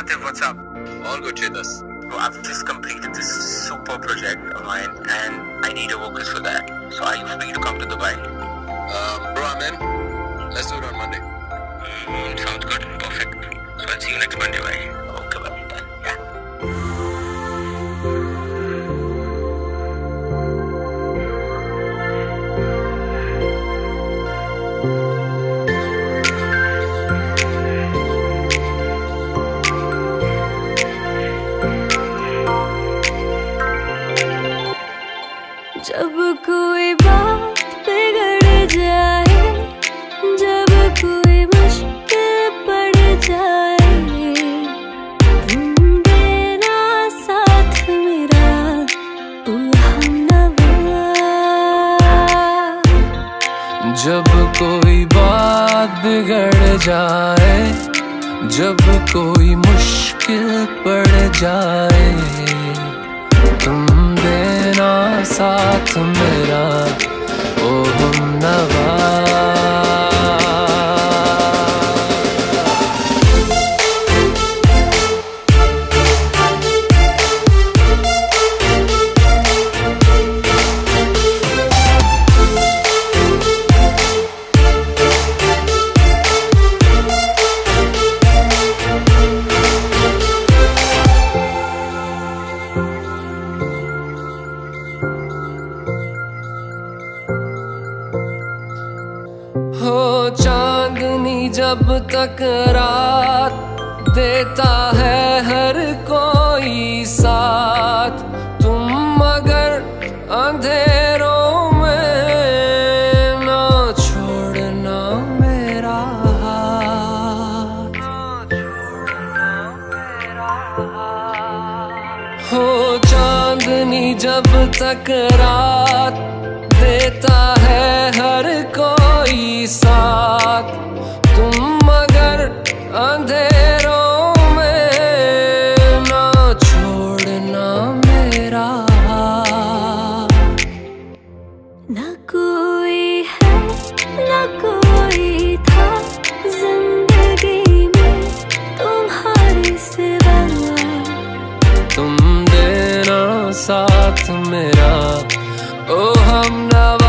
Atif, what's up? All good, Chetas. Bro, I've just completed this super project of mine and I need a vocalist for that. So are you free to come to Dubai? Bro, I'm in. Let's do it on Monday. Sounds good. Perfect. So I'll see you next Monday, bye. Okay, bye. Done. Yeah. जब कोई बात बिगड़ जाए, जब कोई मुश्किल पड़ जाए, तुम देना साथ मेरा, ओ हमनवा। जब कोई बात बिगड़ जाए, जब कोई मुश्किल पड़ जाए, तुम देना साथ मेरा, ओ हमनवा। हो चांदनी जब तक रात देता है हर कोई साथ, तुम मगर अंधेरों में ना छोड़ना मेरा हाथ। हो चांदनी जब तक रात देता है हर कोई साथ, तुम मगर अंधेरों में ना छोड़ना मेरा हाथ। ना कोई है, ना कोई था जिंदगी में तुम्हारे सिवा, तुम देना साथ मेरा, ओ हमनवा।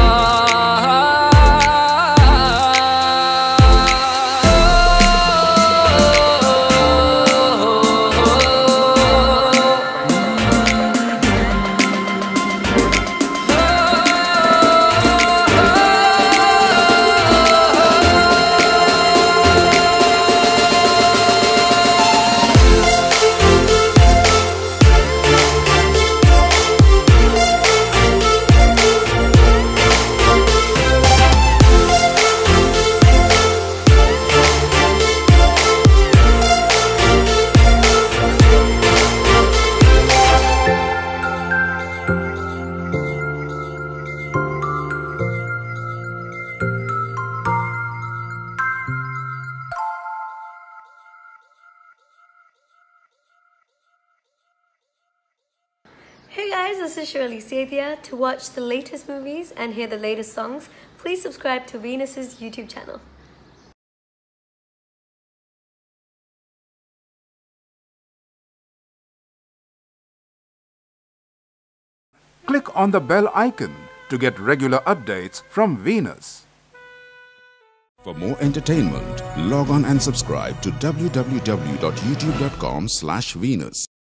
Hey guys, this is Shirley Sathia. To watch the latest movies and hear the latest songs, please subscribe to Venus's YouTube channel. Click on the bell icon to get regular updates from Venus. For more entertainment, log on and subscribe to www.youtube.com/Venus.